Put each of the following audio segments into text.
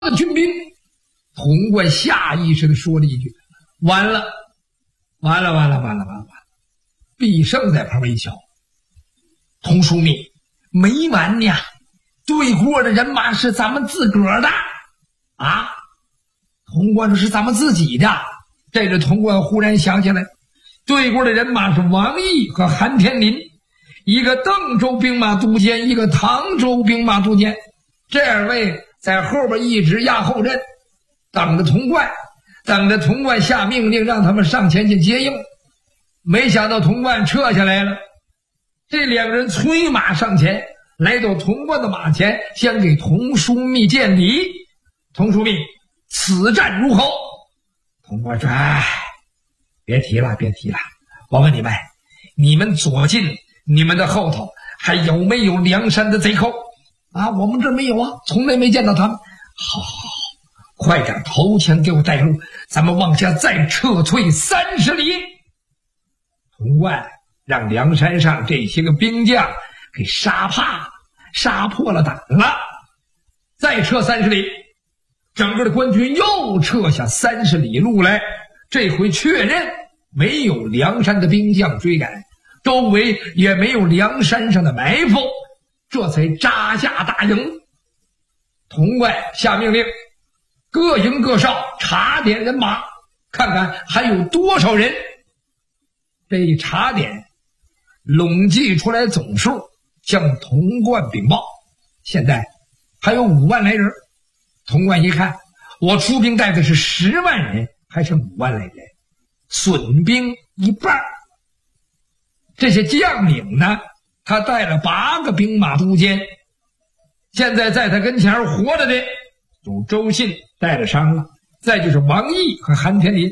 的军兵。童贯下意识地说了一句：完了。毕胜在旁边一瞧，童枢密，没完呢，对过的人马是咱们自个儿的啊！童贯说是咱们自己的。这个童贯忽然想起来，对过的人马是王毅和韩天林，一个邓州兵马都监，一个唐州兵马都监，这二位在后边一直压后阵，等着童贯下命令让他们上前去接应。没想到童贯撤下来了，这两个人催马上前，来到童贯的马前，先给童枢密见礼。童枢密，此战如何？童贯说：别提了，我问你们，你们左近，你们的后头还有没有梁山的贼寇啊？我们这没有啊，从来没见到他们。好，快点头前给我带路，咱们往下再撤退30里。童贯让梁山上这些个兵将给杀破了胆了。再撤30里，整个的官军又撤下30里路来，这回确认没有梁山的兵将追赶，周围也没有梁山上的埋伏，这才扎下大营。童贯下命令，各营各哨查点人马，看看还有多少人。这一查点，拢计出来总数，向童贯禀报，现在还有5万来人。童贯一看，我出兵带的是10万人，还剩5万来人，损兵一半。这些将领呢，他带了8个兵马都监，现在在他跟前活着的有周信带着伤了，再就是王毅和韩天林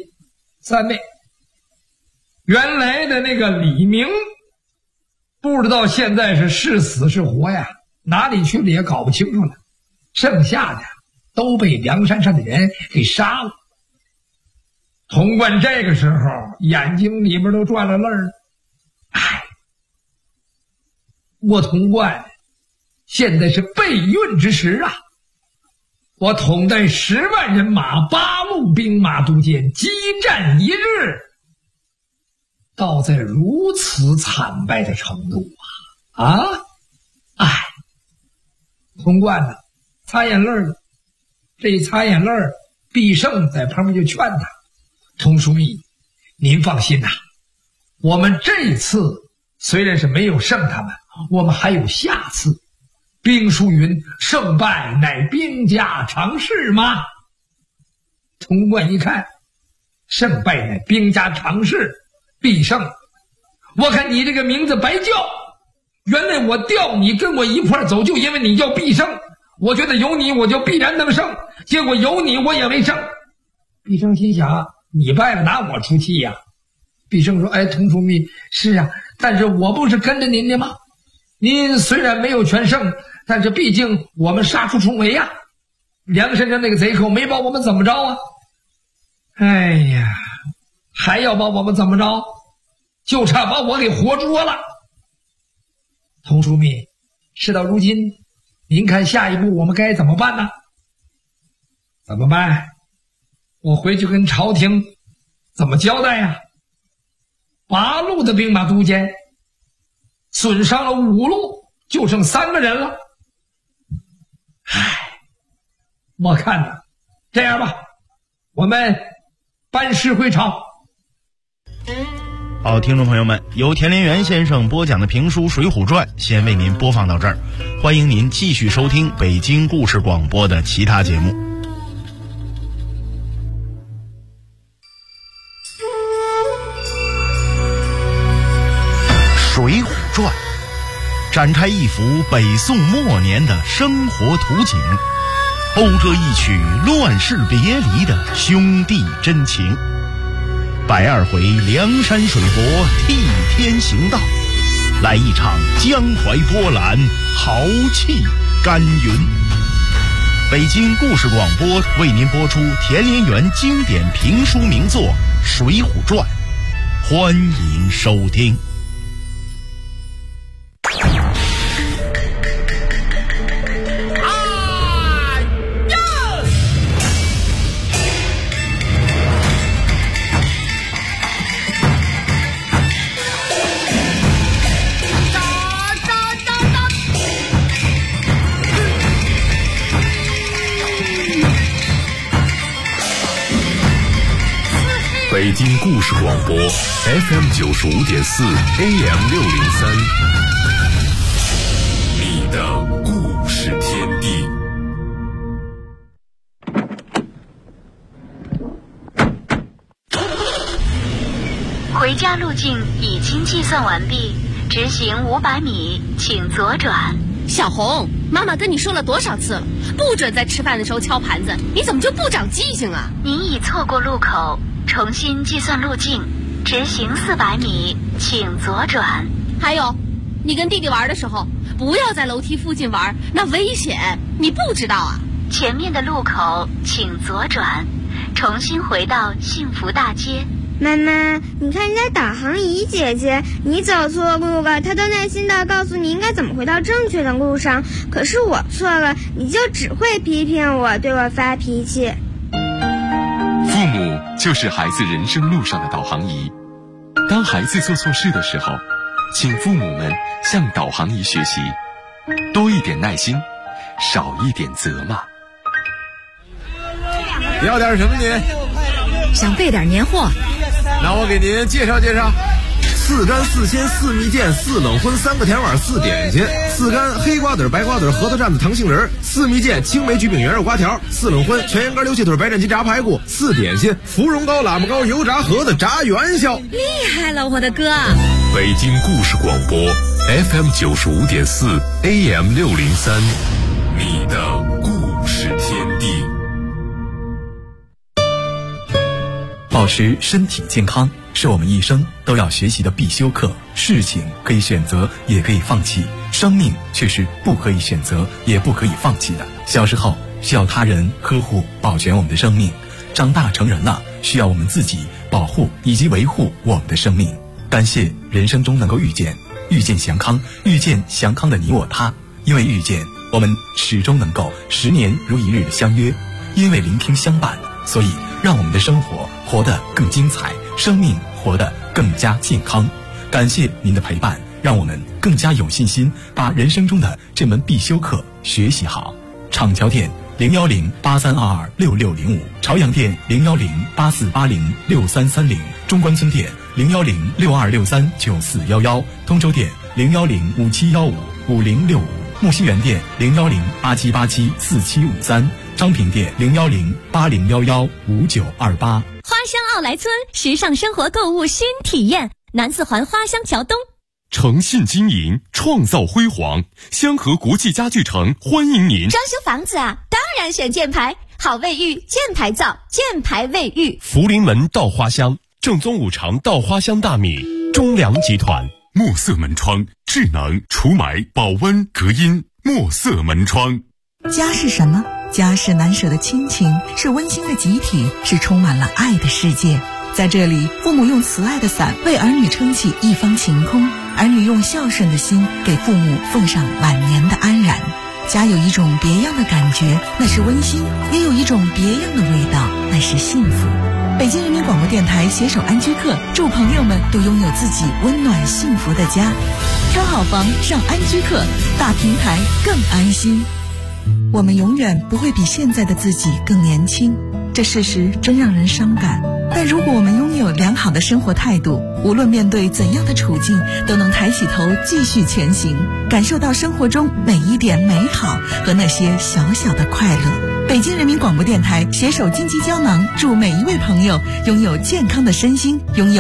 3位。原来的那个李明不知道现在是死是活呀，哪里去了也搞不清楚了，剩下的都被梁山上的人给杀了。童贯这个时候眼睛里边都转了泪了，我童贯现在是备孕之时啊，我统带10万人马8路兵马都监，激战一日，到在如此惨败的程度童贯呢擦眼泪了。这一擦眼泪，毕胜在旁边就劝他：童枢密，您放心呐，我们这次虽然是没有胜他们，我们还有下次。兵书云，胜败乃兵家常事嘛。童贯一看，胜败乃兵家常事，毕胜，我看你这个名字白叫，原来我调你跟我一块走，就因为你叫毕胜，我觉得有你我就必然能胜，结果有你我也没胜。毕胜心想，你败了拿我出气呀。毕胜说：童枢密，是啊，但是我不是跟着您的吗？您虽然没有全胜，但是毕竟我们杀出重围呀，梁山上那个贼寇没把我们怎么着啊。还要把我们怎么着，就差把我给活捉了。童枢密，事到如今，您看下一步我们该怎么办呢？怎么办？我回去跟朝廷怎么交代呀？8路的兵马都监损伤了5路，就剩3个人了。我看呢，这样吧，我们班师回朝。 好，听众朋友们，由田连元先生播讲的评书《水浒传》先为您播放到这儿，欢迎您继续收听北京故事广播的其他节目。《水浒传》展开一幅北宋末年的生活图景，讴歌一曲乱世别离的兄弟真情。102回梁山水泊替天行道，来一场江淮波澜，豪气干云。北京故事广播为您播出田连元经典评书名作《水浒传》，欢迎收听。 北京故事广播 FM 95.4 AM603，你的故事天地。 回家路径已经计算完毕，直行500米，请左转。 小红，妈妈跟你说了多少次了，不准在吃饭的时候敲盘子，你怎么就不长记性啊？ 您已错过路口，重新计算路径，直行400米，请左转。 还有，你跟弟弟玩的时候，不要在楼梯附近玩，那危险，你不知道啊？ 前面的路口请左转，重新回到幸福大街。 妈妈，你看人家导航仪姐姐，你走错路了，她都耐心地告诉你应该怎么回到正确的路上，可是我错了，你就只会批评我，对我发脾气。 父母就是孩子人生路上的导航仪，当孩子做错事的时候，请父母们向导航仪学习，多一点耐心，少一点责骂。 要点什么您？ 想备点年货。 那我给您介绍介绍：4干4鲜4蜜饯4冷荤3个甜碗4点心，4干黑瓜子白瓜子核桃蘸子糖杏仁，4蜜饯青梅焗饼圆肉瓜条，4冷荤全羊肝溜气腿白斩鸡炸排骨，4点心芙蓉糕喇嘛糕油炸盒子炸元宵。 厉害了，我的哥！ 北京故事广播 FM 95.4 AM603，你的故事天地。 保持身体健康是我们一生都要学习的必修课。事情可以选择，也可以放弃，生命却是不可以选择，也不可以放弃的。小时候需要他人呵护保全我们的生命，长大成人了需要我们自己保护以及维护我们的生命。感谢人生中能够遇见祥康，遇见祥康的你我他。因为遇见，我们始终能够10年如一日的相约；因为聆听相伴，所以让我们的生活活得更精彩，生命活得更加健康。感谢您的陪伴，让我们更加有信心把人生中的这门必修课学习好。厂桥店01083226605，朝阳店01084806330，中关村店01062639411，通州店01057155065，木樨园店01087874753，张平店01080115928。 花乡奥莱村，时尚生活购物新体验，南四环花乡桥东。 诚信经营，创造辉煌，香河国际家具城欢迎您。 装修房子啊，当然选箭牌，好卫浴，箭牌造，箭牌卫浴。 福临门稻花香，正宗5常稻花香大米，中粮集团。墨色门窗，智能除霾、保温、隔音。墨色门窗。 家是什么？家是难舍的亲情，是温馨的集体，是充满了爱的世界。在这里，父母用慈爱的伞为儿女撑起一方晴空，儿女用孝顺的心给父母奉上晚年的安然。家有一种别样的感觉，那是温馨；也有一种别样的味道，那是幸福。北京人民广播电台携手安居客，祝朋友们都拥有自己温暖幸福的家。挑好房上安居客，大平台更安心。我们永远不会比现在的自己更年轻，这事实真让人伤感。但如果我们拥有良好的生活态度，无论面对怎样的处境，都能抬起头继续前行，感受到生活中每一点美好和那些小小的快乐。北京人民广播电台携手金鸡胶囊，祝每一位朋友拥有健康的身心，拥有